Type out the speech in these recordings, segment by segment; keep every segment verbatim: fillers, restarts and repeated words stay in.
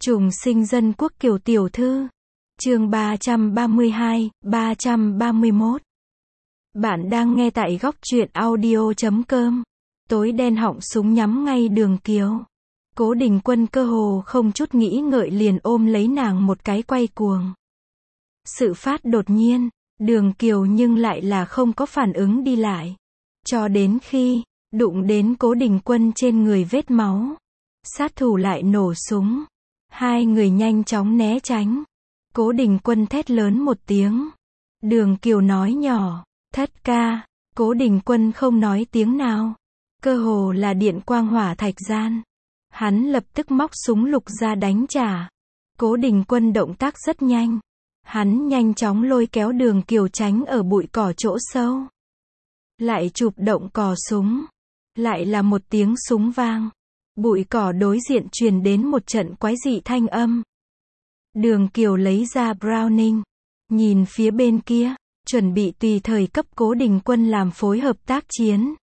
Trùng sinh dân quốc Kiều tiểu thư. Chương ba trăm ba mươi hai, ba trăm ba mươi mốt. Bạn đang nghe tại góc truyện audio chấm com. Tối đen họng súng nhắm ngay Đường Kiều. Cố Đình Quân cơ hồ không chút nghĩ ngợi liền ôm lấy nàng một cái quay cuồng. Sự phát đột nhiên, Đường Kiều nhưng lại là không có phản ứng đi lại. Cho đến khi đụng đến Cố Đình Quân trên người vết máu, sát thủ lại nổ súng. Hai người nhanh chóng né tránh. Cố Đình Quân thét lớn một tiếng. Đường Kiều nói nhỏ, thất ca. Cố Đình Quân không nói tiếng nào. Cơ hồ là điện quang hỏa thạch gian. Hắn lập tức móc súng lục ra đánh trả. Cố Đình Quân động tác rất nhanh. Hắn nhanh chóng lôi kéo Đường Kiều tránh ở bụi cỏ chỗ sâu. Lại chụp động cò súng. Lại là một tiếng súng vang. Bụi cỏ đối diện truyền đến một trận quái dị thanh âm. Đường Kiều lấy ra Browning. Nhìn phía bên kia, chuẩn bị tùy thời cấp Cố Đình Quân làm phối hợp tác chiến.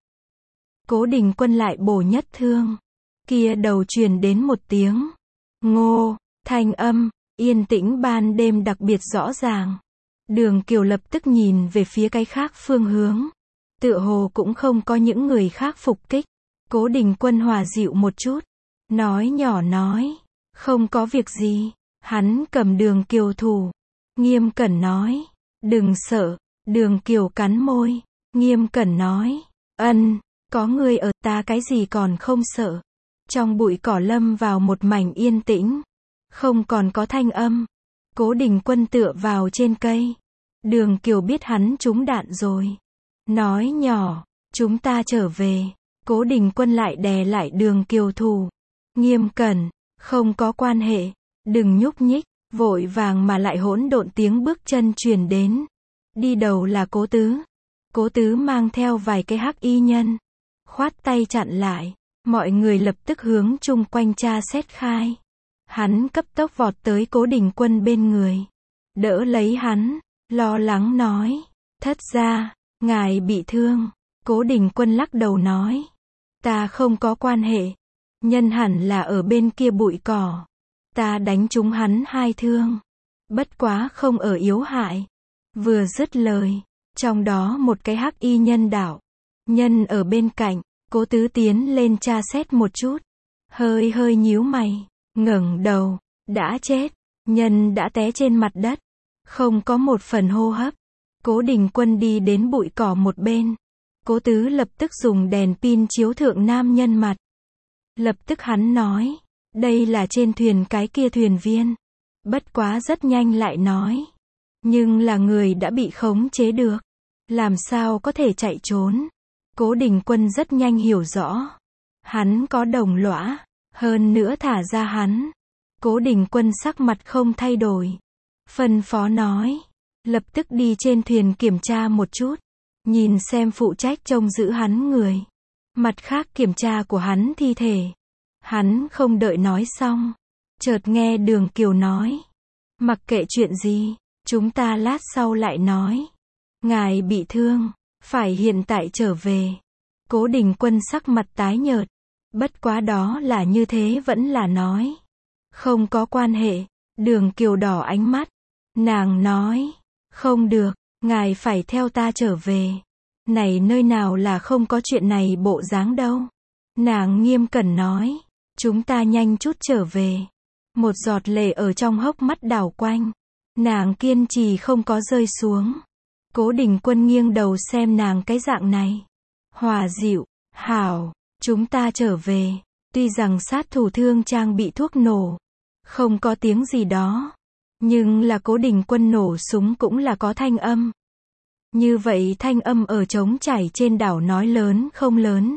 Cố Đình Quân lại bổ nhất thương. Kia đầu truyền đến một tiếng ngô, thanh âm, yên tĩnh ban đêm đặc biệt rõ ràng. Đường Kiều lập tức nhìn về phía cái khác phương hướng. Tựa hồ cũng không có những người khác phục kích. Cố Đình Quân hòa dịu một chút. Nói nhỏ nói. Không có việc gì. Hắn cầm Đường Kiều thủ. Nghiêm cẩn nói. Đừng sợ. Đường Kiều cắn môi. Nghiêm cẩn nói. Ân, có người ở ta cái gì còn không sợ. Trong bụi cỏ lâm vào một mảnh yên tĩnh. Không còn có thanh âm. Cố Đình Quân tựa vào trên cây. Đường Kiều biết hắn trúng đạn rồi. Nói nhỏ. Chúng ta trở về. Cố Đình Quân lại đè lại Đường Kiều thủ. Nghiêm cẩn. Không có quan hệ. Đừng nhúc nhích. Vội vàng mà lại hỗn độn tiếng bước chân truyền đến. Đi đầu là Cố Tứ. Cố Tứ mang theo vài cái hắc y nhân. Khoát tay chặn lại. Mọi người lập tức hướng chung quanh tra xét khai. Hắn cấp tốc vọt tới Cố Đình Quân bên người. Đỡ lấy hắn. Lo lắng nói. Thất gia, ngài bị thương. Cố Đình Quân lắc đầu nói. Ta không có quan hệ. Nhân hẳn là ở bên kia bụi cỏ. Ta đánh trúng hắn hai thương. Bất quá không ở yếu hại. Vừa dứt lời. Trong đó một cái hắc y nhân đảo. Nhân ở bên cạnh. Cố Tứ tiến lên tra xét một chút. Hơi hơi nhíu mày. Ngẩng đầu. Đã chết. Nhân đã té trên mặt đất. Không có một phần hô hấp. Cố Đình Quân đi đến bụi cỏ một bên. Cố Tứ lập tức dùng đèn pin chiếu thượng nam nhân mặt. Lập tức hắn nói. Đây là trên thuyền cái kia thuyền viên. Bất quá rất nhanh lại nói. Nhưng là người đã bị khống chế được. Làm sao có thể chạy trốn. Cố Đình Quân rất nhanh hiểu rõ. Hắn có đồng lõa. Hơn nữa thả ra hắn. Cố Đình Quân sắc mặt không thay đổi. Phân phó nói. Lập tức đi trên thuyền kiểm tra một chút. Nhìn xem phụ trách trông giữ hắn người. Mặt khác kiểm tra của hắn thi thể. Hắn không đợi nói xong. Chợt nghe Đường Kiều nói. Mặc kệ chuyện gì. Chúng ta lát sau lại nói. Ngài bị thương. Phải hiện tại trở về. Cố Đình Quân sắc mặt tái nhợt. Bất quá đó là như thế vẫn là nói. Không có quan hệ. Đường Kiều đỏ ánh mắt. Nàng nói. Không được. Ngài phải theo ta trở về. Này nơi nào là không có chuyện này bộ dáng đâu. Nàng nghiêm cẩn nói. Chúng ta nhanh chút trở về. Một giọt lệ ở trong hốc mắt đảo quanh. Nàng kiên trì không có rơi xuống. Cố Đình Quân nghiêng đầu xem nàng cái dạng này. Hòa dịu. Hảo. Chúng ta trở về. Tuy rằng sát thủ thương trang bị thuốc nổ. Không có tiếng gì đó. Nhưng là Cố Đình Quân nổ súng cũng là có thanh âm. Như vậy thanh âm ở trống chảy trên đảo nói lớn không lớn.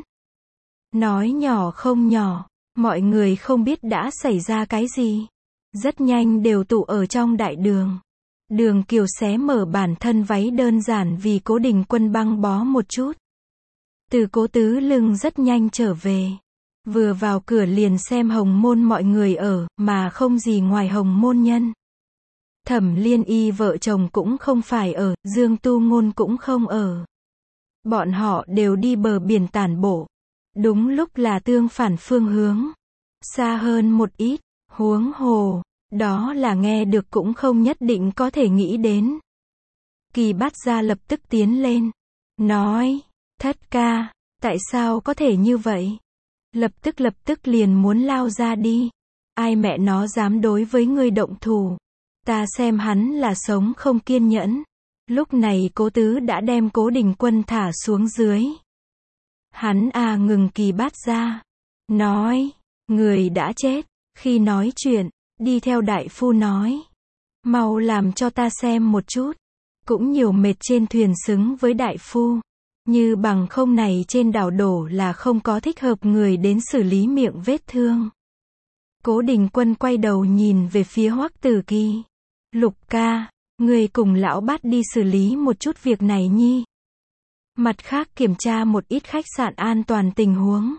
Nói nhỏ không nhỏ. Mọi người không biết đã xảy ra cái gì. Rất nhanh đều tụ ở trong đại đường. Đường Kiều xé mở bản thân váy đơn giản vì Cố Đình Quân băng bó một chút. Từ Cố Tứ lưng rất nhanh trở về. Vừa vào cửa liền xem Hồng Môn mọi người ở, mà không gì ngoài Hồng Môn nhân. Thẩm Liên Y vợ chồng cũng không phải ở, Dương Tu Ngôn cũng không ở. Bọn họ đều đi bờ biển tản bộ. Đúng lúc là tương phản phương hướng. Xa hơn một ít, Huống hồ, đó là nghe được cũng không nhất định có thể nghĩ đến. Kỳ Bát Gia lập tức tiến lên, nói, thất ca, tại sao có thể như vậy? Lập tức lập tức liền muốn lao ra đi. Ai mẹ nó dám đối với ngươi động thủ? Ta xem hắn là sống không kiên nhẫn. Lúc này Cố Tứ đã đem Cố Đình Quân thả xuống dưới. Hắn à ngừng Kỳ Bát Gia, nói, người đã chết. Khi nói chuyện, đi theo đại phu nói, mau làm cho ta xem một chút. Cũng nhiều mệt trên thuyền xứng với đại phu. Như bằng không này trên đảo đổ là không có thích hợp người đến xử lý miệng vết thương. Cố Đình Quân quay đầu nhìn về phía Hoắc Tử Kỳ. Lục ca, người cùng lão Bát đi xử lý một chút việc này nhi. Mặt khác kiểm tra một ít khách sạn an toàn tình huống.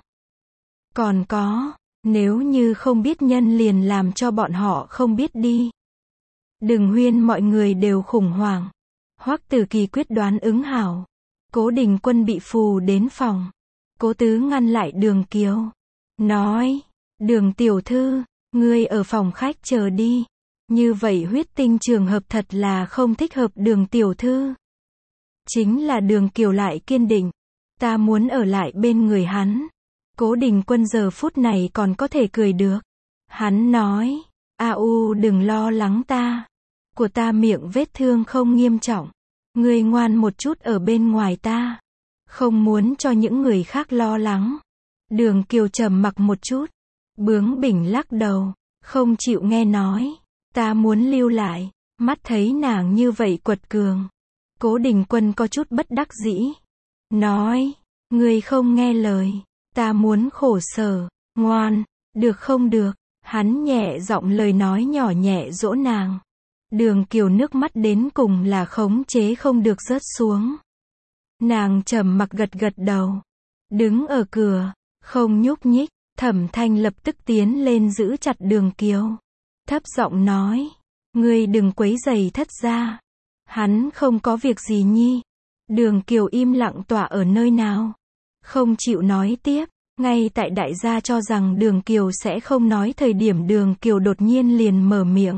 Còn có, nếu như không biết nhân liền làm cho bọn họ không biết đi. Đừng huyên mọi người đều khủng hoảng. Hoắc Tử Kỳ quyết đoán ứng hảo. Cố Đình Quân bị phù đến phòng. Cố Tứ ngăn lại Đường Kiều. Nói, Đường tiểu thư, ngươi ở phòng khách chờ đi. Như vậy huyết tinh trường hợp thật là không thích hợp Đường tiểu thư. Chính là Đường Kiều lại kiên định. Ta muốn ở lại bên người hắn. Cố Đình Quân giờ phút này còn có thể cười được. Hắn nói, a u đừng lo lắng ta. Của ta miệng vết thương không nghiêm trọng. Ngươi ngoan một chút ở bên ngoài ta. Không muốn cho những người khác lo lắng. Đường Kiều trầm mặc một chút. Bướng bỉnh lắc đầu. Không chịu nghe nói. Ta muốn lưu lại. Mắt thấy nàng như vậy quật cường. Cố Đình Quân có chút bất đắc dĩ. Nói, ngươi không nghe lời. Ta muốn khổ sở. Ngoan, được không được. Hắn nhẹ giọng lời nói nhỏ nhẹ dỗ nàng. Đường Kiều nước mắt đến cùng là khống chế không được rớt xuống. Nàng trầm mặc gật gật đầu. Đứng ở cửa, không nhúc nhích. Thẩm Thanh lập tức tiến lên giữ chặt Đường Kiều. Thấp giọng nói, ngươi đừng quấy rầy thất gia. Hắn không có việc gì nhi. Đường Kiều im lặng tỏa ở nơi nào. Không chịu nói tiếp. Ngay tại đại gia cho rằng Đường Kiều sẽ không nói thời điểm Đường Kiều đột nhiên liền mở miệng.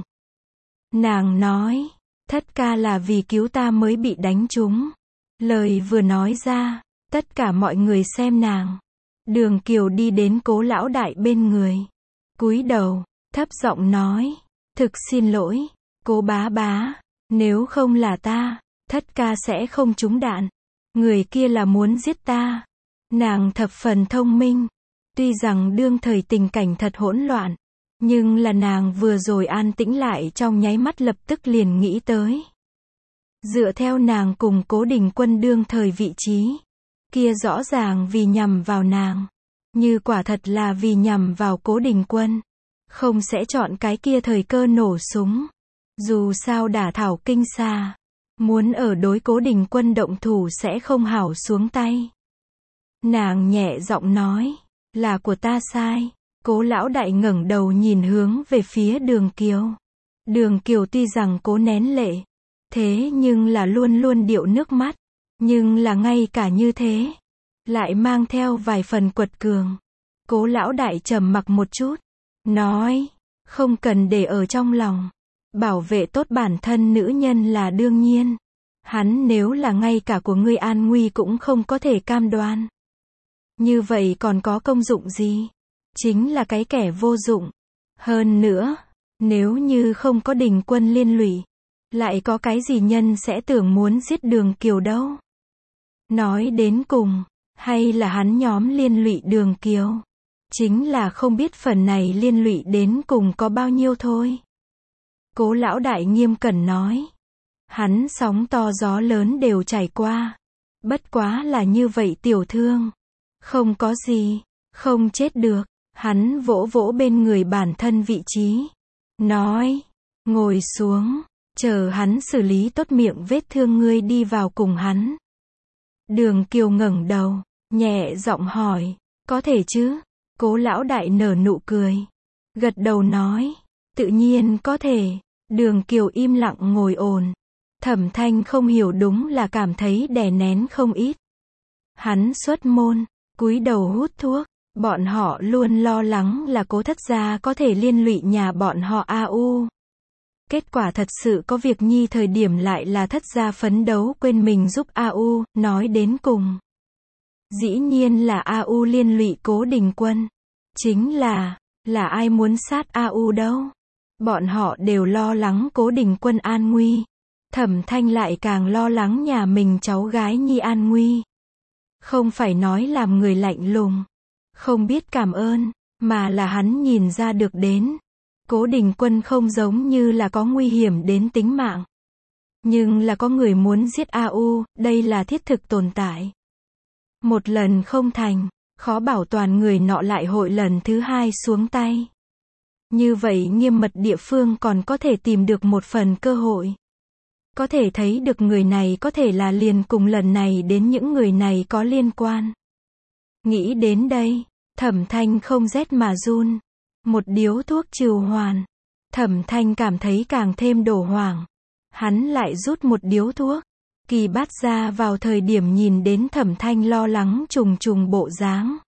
Nàng nói, thất ca là vì cứu ta mới bị đánh trúng. Lời vừa nói ra, tất cả mọi người xem nàng. Đường Kiều đi đến Cố lão đại bên người. Cúi đầu, thấp giọng nói, thực xin lỗi, Cố bá bá, nếu không là ta, thất ca sẽ không trúng đạn. Người kia là muốn giết ta. Nàng thập phần thông minh. Tuy rằng đương thời tình cảnh thật hỗn loạn. Nhưng là nàng vừa rồi an tĩnh lại trong nháy mắt lập tức liền nghĩ tới. Dựa theo nàng cùng Cố Đình Quân đương thời vị trí. Kia rõ ràng vì nhằm vào nàng. Như quả thật là vì nhằm vào Cố Đình Quân. Không sẽ chọn cái kia thời cơ nổ súng. Dù sao đả thảo kinh xa. Muốn ở đối Cố Đình Quân động thủ sẽ không hảo xuống tay. Nàng nhẹ giọng nói, là của ta sai. Cố lão đại ngẩng đầu nhìn hướng về phía Đường Kiều. Đường Kiều tuy rằng cố nén lệ, thế nhưng là luôn luôn điệu nước mắt. Nhưng là ngay cả như thế, lại mang theo vài phần quật cường. Cố lão đại trầm mặc một chút, nói, không cần để ở trong lòng. Bảo vệ tốt bản thân nữ nhân là đương nhiên. Hắn nếu là ngay cả của ngươi an nguy cũng không có thể cam đoan. Như vậy còn có công dụng gì? Chính là cái kẻ vô dụng. Hơn nữa, nếu như không có Đình Quân liên lụy, lại có cái gì nhân sẽ tưởng muốn giết Đường Kiều đâu? Nói đến cùng, hay là hắn nhóm liên lụy Đường Kiều? Chính là không biết phần này liên lụy đến cùng có bao nhiêu thôi. Cố lão đại nghiêm cẩn nói. Hắn sóng to gió lớn đều trải qua. Bất quá là như vậy tiểu thương. Không có gì, không chết được. Hắn vỗ vỗ bên người bản thân vị trí. Nói, ngồi xuống, chờ hắn xử lý tốt miệng vết thương ngươi đi vào cùng hắn. Đường Kiều ngẩng đầu, nhẹ giọng hỏi, có thể chứ? Cố lão đại nở nụ cười. Gật đầu nói, tự nhiên có thể. Đường Kiều im lặng ngồi ổn. Thẩm Thanh không hiểu đúng là cảm thấy đè nén không ít. Hắn xuất môn, cúi đầu hút thuốc. Bọn họ luôn lo lắng là Cố Thất gia có thể liên lụy nhà bọn họ A U. Kết quả thật sự có việc nhi thời điểm lại là Thất gia phấn đấu quên mình giúp A U, nói đến cùng. Dĩ nhiên là A U liên lụy Cố Đình Quân. Chính là, là ai muốn sát A U đâu. Bọn họ đều lo lắng Cố Đình Quân an nguy. Thẩm Thanh lại càng lo lắng nhà mình cháu gái nhi an nguy. Không phải nói làm người lạnh lùng, không biết cảm ơn, mà là hắn nhìn ra được đến. Cố Đình Quân không giống như là có nguy hiểm đến tính mạng. Nhưng là có người muốn giết A U, đây là thiết thực tồn tại. Một lần không thành, khó bảo toàn người nọ lại hội lần thứ hai xuống tay. Như vậy nghiêm mật địa phương còn có thể tìm được một phần cơ hội. Có thể thấy được người này có thể là liền cùng lần này đến những người này có liên quan. Nghĩ đến đây, Thẩm Thanh không rét mà run. Một điếu thuốc trừ hoàn. Thẩm Thanh cảm thấy càng thêm đổ hoảng. Hắn lại rút một điếu thuốc. Kỳ Bát Gia vào thời điểm nhìn đến Thẩm Thanh lo lắng trùng trùng bộ dáng.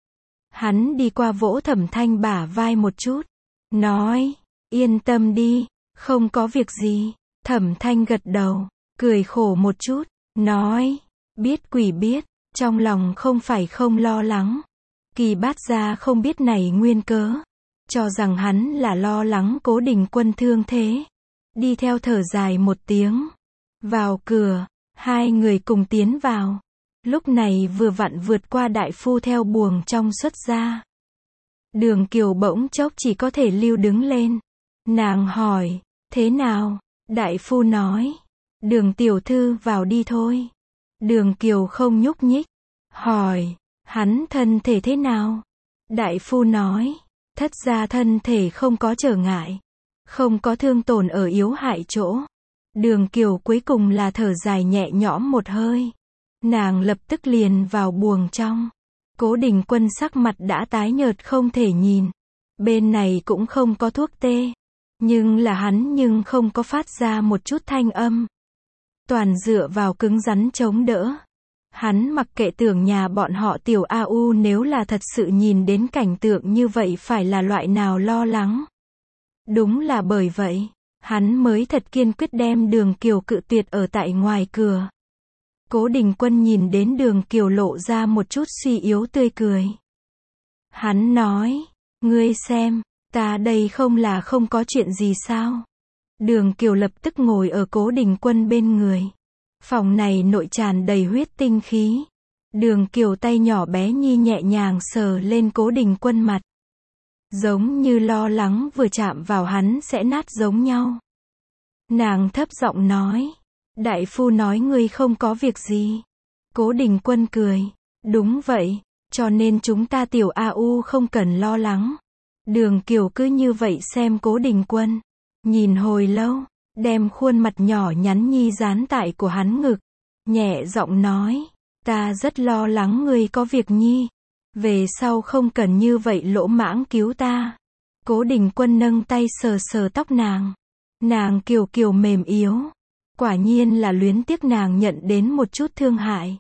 Hắn đi qua vỗ Thẩm Thanh bả vai một chút. Nói, yên tâm đi, không có việc gì. Thẩm Thanh gật đầu, cười khổ một chút. Nói, biết quỷ biết, trong lòng không phải không lo lắng. Kỳ Bát Gia không biết này nguyên cớ. Cho rằng hắn là lo lắng Cố Đình Quân thương thế. Đi theo thở dài một tiếng. Vào cửa, hai người cùng tiến vào. Lúc này vừa vặn vượt qua đại phu theo buồng trong xuất ra. Đường Kiều bỗng chốc chỉ có thể lưu đứng lên. Nàng hỏi, thế nào? Đại phu nói, Đường tiểu thư vào đi thôi. Đường Kiều không nhúc nhích. Hỏi, hắn thân thể thế nào? Đại phu nói, Thất gia thân thể không có trở ngại. Không có thương tổn ở yếu hại chỗ. Đường Kiều cuối cùng là thở dài nhẹ nhõm một hơi. Nàng lập tức liền vào buồng trong. Cố Đình Quân sắc mặt đã tái nhợt không thể nhìn. Bên này cũng không có thuốc tê. Nhưng là hắn nhưng không có phát ra một chút thanh âm. Toàn dựa vào cứng rắn chống đỡ. Hắn mặc kệ tưởng nhà bọn họ tiểu A U nếu là thật sự nhìn đến cảnh tượng như vậy phải là loại nào lo lắng. Đúng là bởi vậy, hắn mới thật kiên quyết đem Đường Kiều cự tuyệt ở tại ngoài cửa. Cố Đình Quân nhìn đến Đường Kiều lộ ra một chút suy yếu tươi cười. Hắn nói, ngươi xem, ta đây không là không có chuyện gì sao? Đường Kiều lập tức ngồi ở Cố Đình Quân bên người. Phòng này nội tràn đầy huyết tinh khí. Đường Kiều tay nhỏ bé nhi nhẹ nhàng sờ lên Cố Đình Quân mặt. Giống như lo lắng vừa chạm vào hắn sẽ nát giống nhau. Nàng thấp giọng nói. Đại phu nói ngươi không có việc gì. Cố Đình Quân cười. Đúng vậy, cho nên chúng ta tiểu A U không cần lo lắng. Đường Kiều cứ như vậy xem Cố Đình Quân. Nhìn hồi lâu, đem khuôn mặt nhỏ nhắn nhi dán tại của hắn ngực. Nhẹ giọng nói. Ta rất lo lắng ngươi có việc nhi. Về sau không cần như vậy lỗ mãng cứu ta. Cố Đình Quân nâng tay sờ sờ tóc nàng. Nàng kiều kiều mềm yếu. Quả nhiên là luyến tiếc nàng nhận đến một chút thương hại.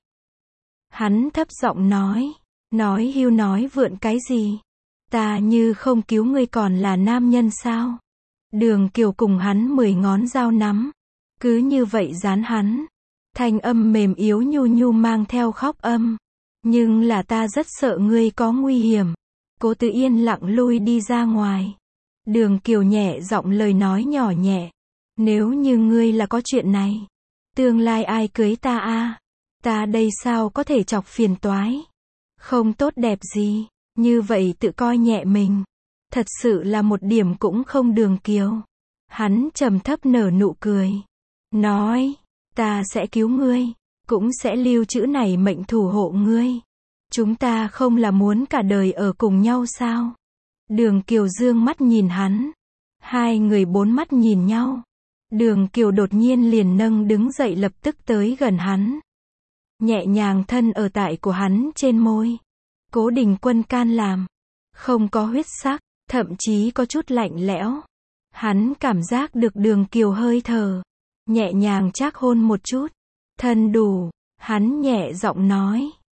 Hắn thấp giọng nói. Nói hưu nói vượn cái gì? Ta như không cứu ngươi còn là nam nhân sao? Đường Kiều cùng hắn mười ngón dao nắm. Cứ như vậy dán hắn. Thanh âm mềm yếu nhu nhu mang theo khóc âm. Nhưng là ta rất sợ ngươi có nguy hiểm. Cố Tử Yên lặng lui đi ra ngoài. Đường Kiều nhẹ giọng lời nói nhỏ nhẹ. Nếu như ngươi là có chuyện này. Tương lai ai cưới ta a? Ta đây sao có thể chọc phiền toái? Không tốt đẹp gì. Như vậy tự coi nhẹ mình. Thật sự là một điểm cũng không. Đường Kiều. Hắn trầm thấp nở nụ cười. Nói. Ta sẽ cứu ngươi. Cũng sẽ lưu trữ này mệnh thủ hộ ngươi. Chúng ta không là muốn cả đời ở cùng nhau sao? Đường Kiều dương mắt nhìn hắn. Hai người bốn mắt nhìn nhau. Đường Kiều đột nhiên liền nâng đứng dậy lập tức tới gần hắn. Nhẹ nhàng thân ở tại của hắn trên môi. Cố Đình Quân can làm. Không có huyết sắc, thậm chí có chút lạnh lẽo. Hắn cảm giác được Đường Kiều hơi thở. Nhẹ nhàng trác hôn một chút. Thân đủ. Hắn nhẹ giọng nói.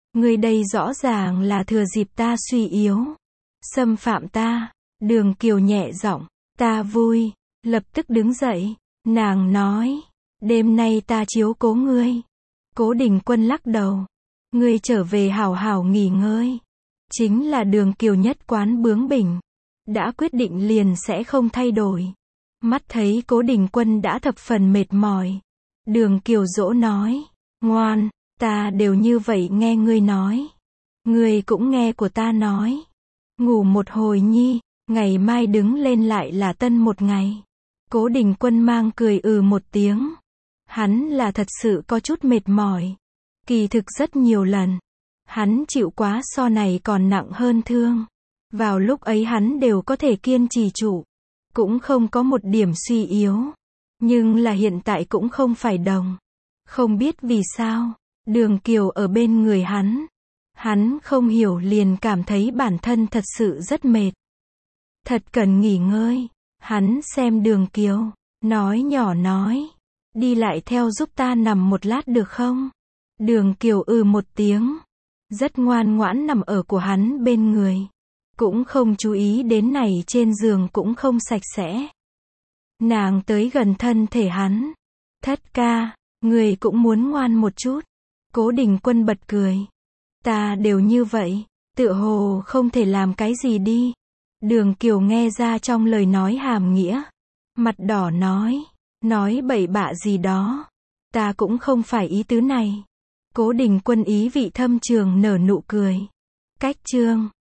Ngươi đây rõ ràng là thừa dịp ta suy yếu, xâm phạm ta. Đường Kiều nhẹ giọng, ta vui, lập tức đứng dậy. Nàng nói, đêm nay ta chiếu cố ngươi. Cố Đình Quân lắc đầu, ngươi trở về hảo hảo nghỉ ngơi. Chính là Đường Kiều nhất quán bướng bỉnh, đã quyết định liền sẽ không thay đổi. Mắt thấy Cố Đình Quân đã thập phần mệt mỏi, Đường Kiều dỗ nói, ngoan, ta đều như vậy nghe ngươi nói, ngươi cũng nghe của ta nói. Ngủ một hồi nhi, ngày mai đứng lên lại là tân một ngày. Cố Đình Quân mang cười ừ một tiếng. Hắn là thật sự có chút mệt mỏi. Kỳ thực rất nhiều lần, hắn chịu quá so này còn nặng hơn thương. Vào lúc ấy hắn đều có thể kiên trì trụ, cũng không có một điểm suy yếu. Nhưng là hiện tại cũng không phải đồng. Không biết vì sao, Đường Kiều ở bên người hắn, hắn không hiểu liền cảm thấy bản thân thật sự rất mệt. Thật cần nghỉ ngơi. Hắn xem Đường Kiều, nói nhỏ nói, đi lại theo giúp ta nằm một lát được không? Đường Kiều ừ một tiếng, rất ngoan ngoãn nằm ở của hắn bên người, cũng không chú ý đến này trên giường cũng không sạch sẽ. Nàng tới gần thân thể hắn, thất ca, người cũng muốn ngoan một chút. Cố Đình Quân bật cười, ta đều như vậy, tựa hồ không thể làm cái gì đi. Đường Kiều nghe ra trong lời nói hàm nghĩa, mặt đỏ nói, nói bậy bạ gì đó, ta cũng không phải ý tứ này. Cố Đình Quân ý vị thâm trường nở nụ cười. Cách chương